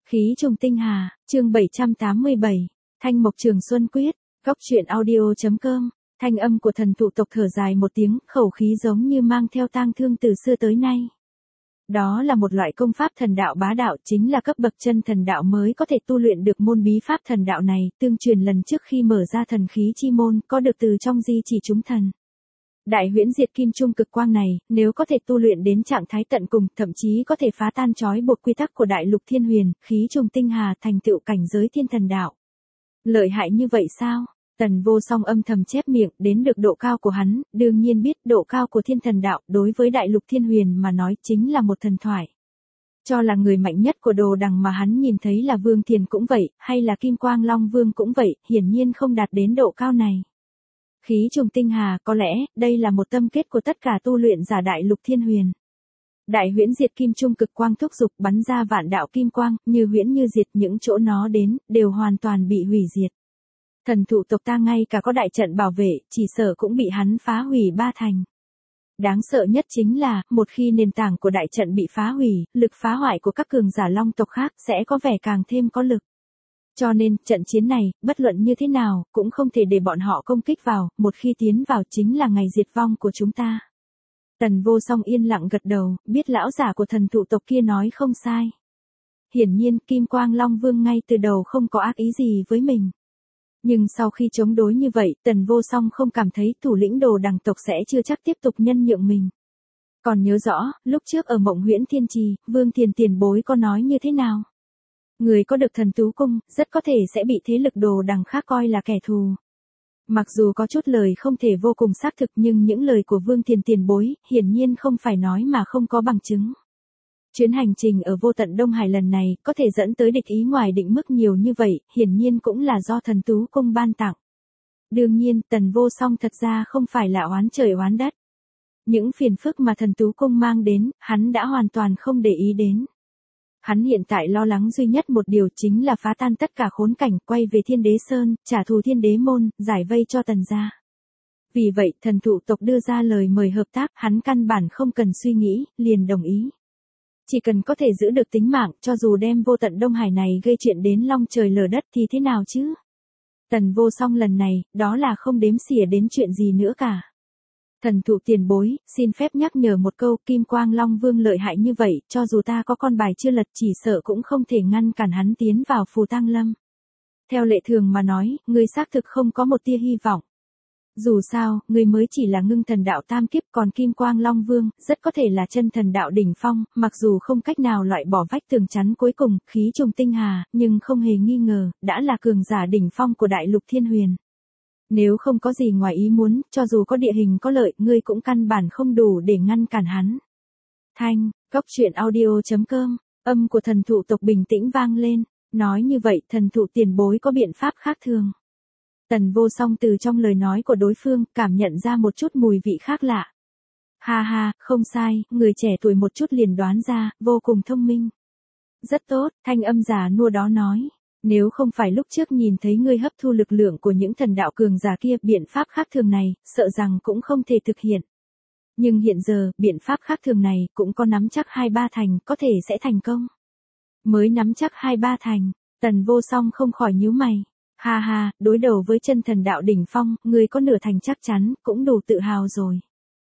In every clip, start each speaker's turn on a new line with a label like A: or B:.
A: Khí trùng tinh hà, chương 787, Thanh Mộc Trường Xuân Quyết, góc truyện audio.com, thanh âm của thần thụ tộc thở dài một tiếng, khẩu khí giống như mang theo tang thương từ xưa tới nay. Đó là một loại công pháp thần đạo bá đạo, chính là cấp bậc chân thần đạo mới có thể tu luyện được môn bí pháp thần đạo này, tương truyền lần trước khi mở ra thần khí chi môn, có được từ trong di chỉ chúng thần. Đại huyễn diệt kim trung cực quang này, nếu có thể tu luyện đến trạng thái tận cùng, thậm chí có thể phá tan trói buộc quy tắc của đại lục thiên huyền, khí trùng tinh hà, thành tựu cảnh giới thiên thần đạo. Lợi hại như vậy sao? Tần Vô Song âm thầm chép miệng, đến được độ cao của hắn, đương nhiên biết độ cao của thiên thần đạo, đối với đại lục thiên huyền mà nói chính là một thần thoại. Cho là người mạnh nhất của đồ đằng mà hắn nhìn thấy là Vương Thiền cũng vậy, hay là Kim Quang Long Vương cũng vậy, hiển nhiên không đạt đến độ cao này. Khí trùng tinh hà, có lẽ, đây là một tâm kết của tất cả tu luyện giả đại lục thiên huyền. Đại huyễn diệt kim trung cực quang thúc dục bắn ra vạn đạo kim quang, như huyễn như diệt, những chỗ nó đến, đều hoàn toàn bị hủy diệt. Thần thụ tộc ta ngay cả có đại trận bảo vệ, chỉ sợ cũng bị hắn phá hủy ba thành. Đáng sợ nhất chính là, một khi nền tảng của đại trận bị phá hủy, lực phá hoại của các cường giả long tộc khác sẽ có vẻ càng thêm có lực. Cho nên, trận chiến này, bất luận như thế nào, cũng không thể để bọn họ công kích vào, một khi tiến vào chính là ngày diệt vong của chúng ta. Tần Vô Song yên lặng gật đầu, biết lão giả của thần thụ tộc kia nói không sai. Hiển nhiên, Kim Quang Long Vương ngay từ đầu không có ác ý gì với mình. Nhưng sau khi chống đối như vậy, Tần Vô Song không cảm thấy thủ lĩnh đồ đằng tộc sẽ chưa chắc tiếp tục nhân nhượng mình. Còn nhớ rõ, lúc trước ở Mộng Huyễn Thiên Trì, Vương Thiền tiền bối có nói như thế nào? Người có được thần tú cung, rất có thể sẽ bị thế lực đồ đằng khác coi là kẻ thù. Mặc dù có chút lời không thể vô cùng xác thực, nhưng những lời của Vương Thiền tiền bối, hiển nhiên không phải nói mà không có bằng chứng. Chuyến hành trình ở Vô Tận Đông Hải lần này, có thể dẫn tới địch ý ngoài định mức nhiều như vậy, hiển nhiên cũng là do thần tú cung ban tặng. Đương nhiên, Tần Vô Song thật ra không phải là oán trời oán đất. Những phiền phức mà thần tú cung mang đến, hắn đã hoàn toàn không để ý đến. Hắn hiện tại lo lắng duy nhất một điều chính là phá tan tất cả khốn cảnh, quay về Thiên Đế Sơn, trả thù Thiên Đế Môn, giải vây cho Tần gia. Vì vậy, thần thụ tộc đưa ra lời mời hợp tác, hắn căn bản không cần suy nghĩ, liền đồng ý. Chỉ cần có thể giữ được tính mạng, cho dù đem Vô Tận Đông Hải này gây chuyện đến long trời lở đất thì thế nào chứ? Tần Vô Song lần này, đó là không đếm xỉa đến chuyện gì nữa cả. Thần thụ tiền bối, xin phép nhắc nhở một câu, Kim Quang Long Vương lợi hại như vậy, cho dù ta có con bài chưa lật chỉ sợ cũng không thể ngăn cản hắn tiến vào Phù Tang Lâm. Theo lệ thường mà nói, ngươi xác thực không có một tia hy vọng. Dù sao, ngươi mới chỉ là ngưng thần đạo tam kiếp, còn Kim Quang Long Vương, rất có thể là chân thần đạo đỉnh phong, mặc dù không cách nào loại bỏ vách tường chắn cuối cùng, khí trùng tinh hà, nhưng không hề nghi ngờ, đã là cường giả đỉnh phong của đại lục thiên huyền. Nếu không có gì ngoài ý muốn, cho dù có địa hình có lợi, ngươi cũng căn bản không đủ để ngăn cản hắn. Thanh, góc truyện audio.com, âm của thần thụ tộc bình tĩnh vang lên, nói như vậy thần thụ tiền bối có biện pháp khác thường. Tần Vô Song từ trong lời nói của đối phương, cảm nhận ra một chút mùi vị khác lạ. Ha ha, không sai, người trẻ tuổi một chút liền đoán ra, vô cùng thông minh. Rất tốt, thanh âm già nua đó nói. Nếu không phải lúc trước nhìn thấy ngươi hấp thu lực lượng của những thần đạo cường giả kia, biện pháp khác thường này, sợ rằng cũng không thể thực hiện. Nhưng hiện giờ, biện pháp khác thường này, cũng có nắm chắc 2-3 thành, có thể sẽ thành công. Mới nắm chắc 2-3 thành, Tần Vô Song không khỏi nhíu mày. Ha ha, đối đầu với chân thần đạo đỉnh phong, ngươi có nửa thành chắc chắn, cũng đủ tự hào rồi.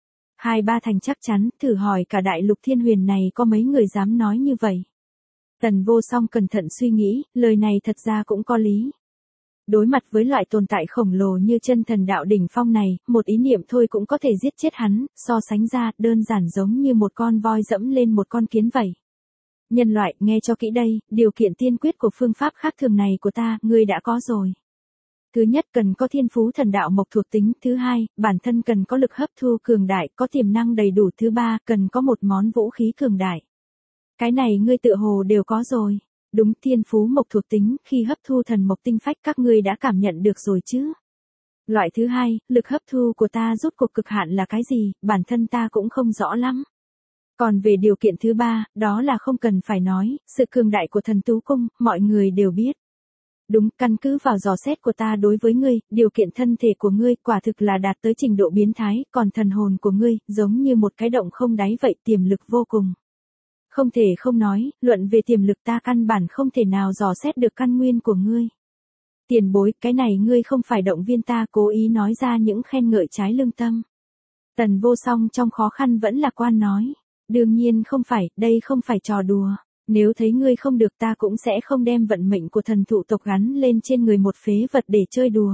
A: 2-3 thành chắc chắn, thử hỏi cả đại lục thiên huyền này có mấy người dám nói như vậy. Tần Vô Song cẩn thận suy nghĩ, lời này thật ra cũng có lý. Đối mặt với loại tồn tại khổng lồ như chân thần đạo đỉnh phong này, một ý niệm thôi cũng có thể giết chết hắn, so sánh ra, đơn giản giống như một con voi dẫm lên một con kiến vậy. Nhân loại, nghe cho kỹ đây, điều kiện tiên quyết của phương pháp khác thường này của ta, ngươi đã có rồi. Thứ nhất, cần có thiên phú thần đạo mộc thuộc tính. Thứ hai, bản thân cần có lực hấp thu cường đại, có tiềm năng đầy đủ. Thứ ba, cần có một món vũ khí cường đại. Cái này ngươi tự hồ đều có rồi. Đúng, thiên phú mộc thuộc tính, khi hấp thu thần mộc tinh phách các ngươi đã cảm nhận được rồi chứ. Loại thứ hai, lực hấp thu của ta rốt cuộc cực hạn là cái gì, bản thân ta cũng không rõ lắm. Còn về điều kiện thứ ba, đó là không cần phải nói, sự cường đại của thần tú cung, mọi người đều biết. Đúng, căn cứ vào dò xét của ta đối với ngươi, điều kiện thân thể của ngươi quả thực là đạt tới trình độ biến thái, còn thần hồn của ngươi, giống như một cái động không đáy vậy, tiềm lực vô cùng. Không thể không nói, luận về tiềm lực ta căn bản không thể nào dò xét được căn nguyên của ngươi. Tiền bối, cái này ngươi không phải động viên ta cố ý nói ra những khen ngợi trái lương tâm. Tần Vô Song trong khó khăn vẫn lạc quan nói. Đương nhiên không phải, đây không phải trò đùa. Nếu thấy ngươi không được ta cũng sẽ không đem vận mệnh của thần thụ tộc gắn lên trên người một phế vật để chơi đùa.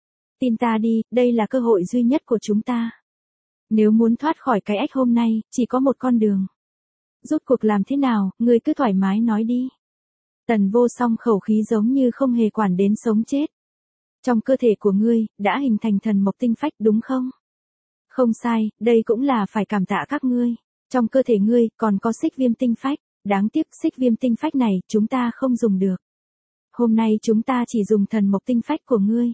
A: Tin ta đi, đây là cơ hội duy nhất của chúng ta. Nếu muốn thoát khỏi cái ách hôm nay, chỉ có một con đường. Rút cuộc làm thế nào, ngươi cứ thoải mái nói đi. Tần Vô Song khẩu khí giống như không hề quản đến sống chết. Trong cơ thể của ngươi, đã hình thành thần mộc tinh phách đúng không? Không sai, đây cũng là phải cảm tạ các ngươi. Trong cơ thể ngươi, còn có xích viêm tinh phách. Đáng tiếc xích viêm tinh phách này, chúng ta không dùng được. Hôm nay chúng ta chỉ dùng thần mộc tinh phách của ngươi.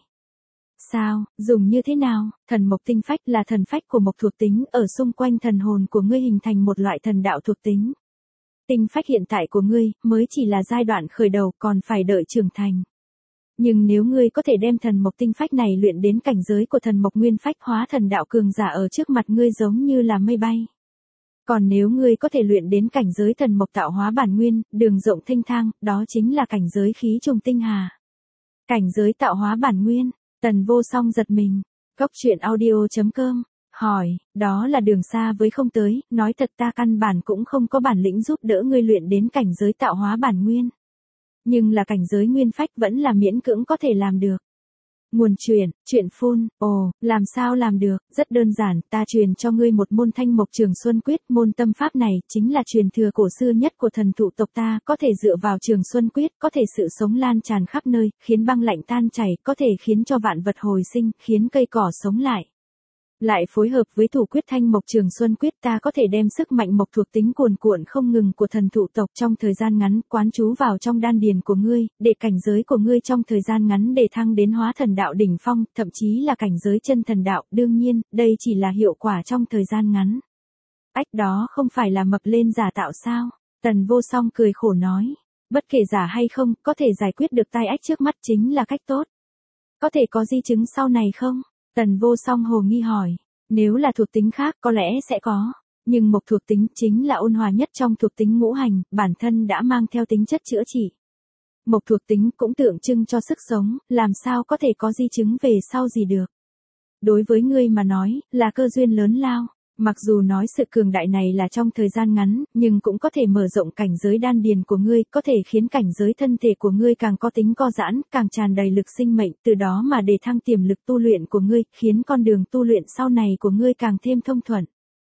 A: Sao, dùng như thế nào? Thần mộc tinh phách là thần phách của mộc thuộc tính, ở xung quanh thần hồn của ngươi hình thành một loại thần đạo thuộc tính. Tinh phách hiện tại của ngươi, mới chỉ là giai đoạn khởi đầu, còn phải đợi trưởng thành. Nhưng nếu ngươi có thể đem thần mộc tinh phách này luyện đến cảnh giới của thần mộc nguyên phách hóa thần đạo cường giả ở trước mặt ngươi giống như là mây bay. Còn nếu ngươi có thể luyện đến cảnh giới thần mộc tạo hóa bản nguyên, đường rộng thênh thang, đó chính là cảnh giới khí trùng tinh hà. Cảnh giới tạo hóa bản nguyên, Tần Vô Song giật mình. Góc truyện audio.com, hỏi, đó là đường xa với không tới, nói thật ta căn bản cũng không có bản lĩnh giúp đỡ ngươi luyện đến cảnh giới tạo hóa bản nguyên. Nhưng là cảnh giới nguyên phách vẫn là miễn cưỡng có thể làm được. Nguồn chuyện phun, làm sao làm được, rất đơn giản, ta truyền cho ngươi một môn Thanh Mộc Trường Xuân Quyết, môn tâm pháp này chính là truyền thừa cổ xưa nhất của thần thụ tộc ta, có thể dựa vào Trường Xuân Quyết, có thể sự sống lan tràn khắp nơi, khiến băng lạnh tan chảy, có thể khiến cho vạn vật hồi sinh, khiến cây cỏ sống lại. Lại phối hợp với thủ quyết Thanh Mộc Trường Xuân Quyết ta có thể đem sức mạnh mộc thuộc tính cuồn cuộn không ngừng của thần thụ tộc trong thời gian ngắn quán trú vào trong đan điền của ngươi, để cảnh giới của ngươi trong thời gian ngắn để thăng đến hóa thần đạo đỉnh phong, thậm chí là cảnh giới chân thần đạo, đương nhiên, đây chỉ là hiệu quả trong thời gian ngắn. Ách đó không phải là mập lên giả tạo sao? Tần Vô Song cười khổ nói, bất kể giả hay không, có thể giải quyết được tai ách trước mắt chính là cách tốt. Có thể có di chứng sau này không? Tần Vô Song hồ nghi hỏi, nếu là thuộc tính khác có lẽ sẽ có, nhưng mộc thuộc tính chính là ôn hòa nhất trong thuộc tính ngũ hành, bản thân đã mang theo tính chất chữa trị. Mộc thuộc tính cũng tượng trưng cho sức sống, làm sao có thể có di chứng về sau gì được. Đối với ngươi mà nói, là cơ duyên lớn lao. Mặc dù nói sự cường đại này là trong thời gian ngắn, nhưng cũng có thể mở rộng cảnh giới đan điền của ngươi, có thể khiến cảnh giới thân thể của ngươi càng có tính co giãn, càng tràn đầy lực sinh mệnh, từ đó mà để thăng tiềm lực tu luyện của ngươi, khiến con đường tu luyện sau này của ngươi càng thêm thông thuận.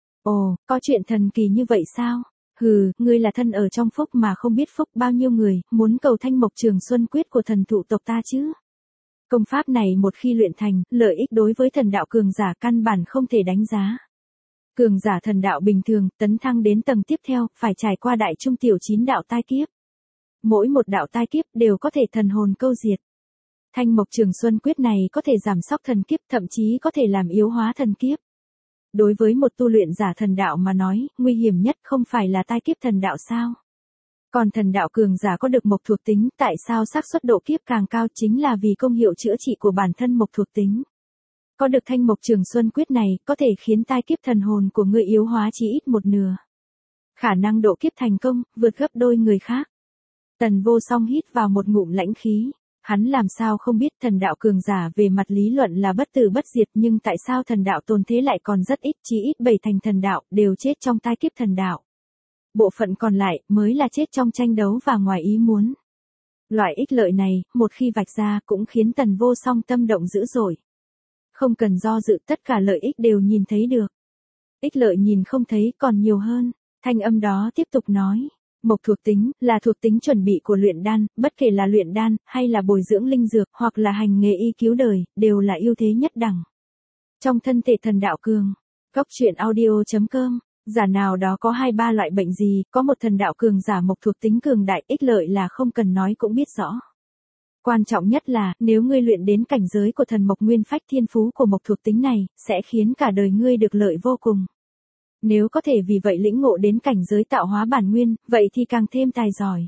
A: Ồ, có chuyện thần kỳ như vậy sao? Hừ, ngươi là thân ở trong phúc mà không biết phúc bao nhiêu người, muốn cầu Thanh Mộc Trường Xuân Quyết của thần thụ tộc ta chứ? Công pháp này một khi luyện thành, lợi ích đối với thần đạo cường giả căn bản không thể đánh giá. Cường giả thần đạo bình thường, tấn thăng đến tầng tiếp theo, phải trải qua đại trung tiểu 9 đạo tai kiếp. Mỗi một đạo tai kiếp đều có thể thần hồn câu diệt. Thanh Mộc Trường Xuân Quyết này có thể giảm sóc thần kiếp, thậm chí có thể làm yếu hóa thần kiếp. Đối với một tu luyện giả thần đạo mà nói, nguy hiểm nhất không phải là tai kiếp thần đạo sao? Còn thần đạo cường giả có được mộc thuộc tính, tại sao xác suất độ kiếp càng cao chính là vì công hiệu chữa trị của bản thân mộc thuộc tính. Có được Thanh Mộc Trường Xuân Quyết này, có thể khiến tai kiếp thần hồn của ngươi yếu hóa chí ít một nửa. Khả năng độ kiếp thành công, vượt gấp đôi người khác. Tần Vô Song hít vào một ngụm lãnh khí. Hắn làm sao không biết thần đạo cường giả về mặt lý luận là bất tử bất diệt, nhưng tại sao thần đạo tồn thế lại còn rất ít, chí ít 7 thành thần đạo, đều chết trong tai kiếp thần đạo. Bộ phận còn lại, mới là chết trong tranh đấu và ngoài ý muốn. Loại ích lợi này, một khi vạch ra, cũng khiến Tần Vô Song tâm động dữ dội. Không cần do dự, tất cả lợi ích đều nhìn thấy được. Ích lợi nhìn không thấy còn nhiều hơn. Thanh âm đó tiếp tục nói. Mộc thuộc tính, là thuộc tính chuẩn bị của luyện đan, bất kể là luyện đan, hay là bồi dưỡng linh dược, hoặc là hành nghề y cứu đời, đều là ưu thế nhất đẳng. Trong thân thể thần đạo cường, góc truyện audio.com, giả nào đó có 2-3 loại bệnh gì, có một thần đạo cường giả mộc thuộc tính cường đại, ích lợi là không cần nói cũng biết rõ. Quan trọng nhất là, nếu ngươi luyện đến cảnh giới của thần mộc nguyên phách, thiên phú của mộc thuộc tính này, sẽ khiến cả đời ngươi được lợi vô cùng. Nếu có thể vì vậy lĩnh ngộ đến cảnh giới tạo hóa bản nguyên, vậy thì càng thêm tài giỏi.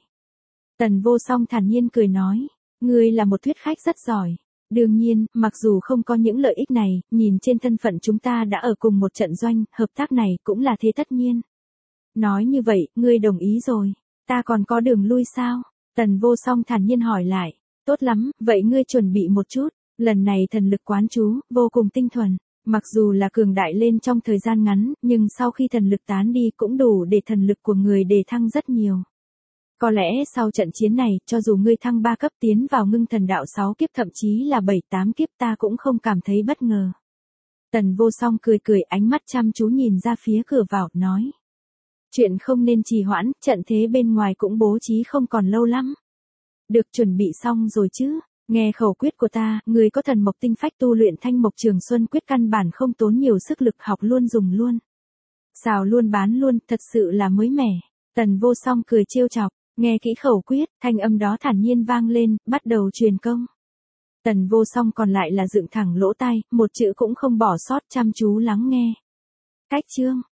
A: Tần Vô Song thản nhiên cười nói, ngươi là một thuyết khách rất giỏi. Đương nhiên, mặc dù không có những lợi ích này, nhìn trên thân phận chúng ta đã ở cùng một trận doanh, hợp tác này cũng là thế tất nhiên. Nói như vậy, ngươi đồng ý rồi. Ta còn có đường lui sao? Tần Vô Song thản nhiên hỏi lại. Tốt lắm, vậy ngươi chuẩn bị một chút. Lần này thần lực quán chú, vô cùng tinh thuần. Mặc dù là cường đại lên trong thời gian ngắn, nhưng sau khi thần lực tán đi cũng đủ để thần lực của người đề thăng rất nhiều. Có lẽ sau trận chiến này, cho dù ngươi thăng 3 cấp tiến vào ngưng thần đạo 6 kiếp thậm chí là 7-8 kiếp ta cũng không cảm thấy bất ngờ. Tần Vô Song cười cười, ánh mắt chăm chú nhìn ra phía cửa vào, nói. Chuyện không nên trì hoãn, trận thế bên ngoài cũng bố trí không còn lâu lắm. Được, chuẩn bị xong rồi chứ? Nghe khẩu quyết của ta, người có thần mộc tinh phách tu luyện Thanh Mộc Trường Xuân quyết căn bản không tốn nhiều sức lực, học luôn dùng luôn. Xào luôn bán luôn, thật sự là mới mẻ. Tần Vô Song cười trêu chọc, nghe kỹ khẩu quyết, thanh âm đó thản nhiên vang lên, bắt đầu truyền công. Tần Vô Song còn lại là dựng thẳng lỗ tai, một chữ cũng không bỏ sót, chăm chú lắng nghe. Cách chương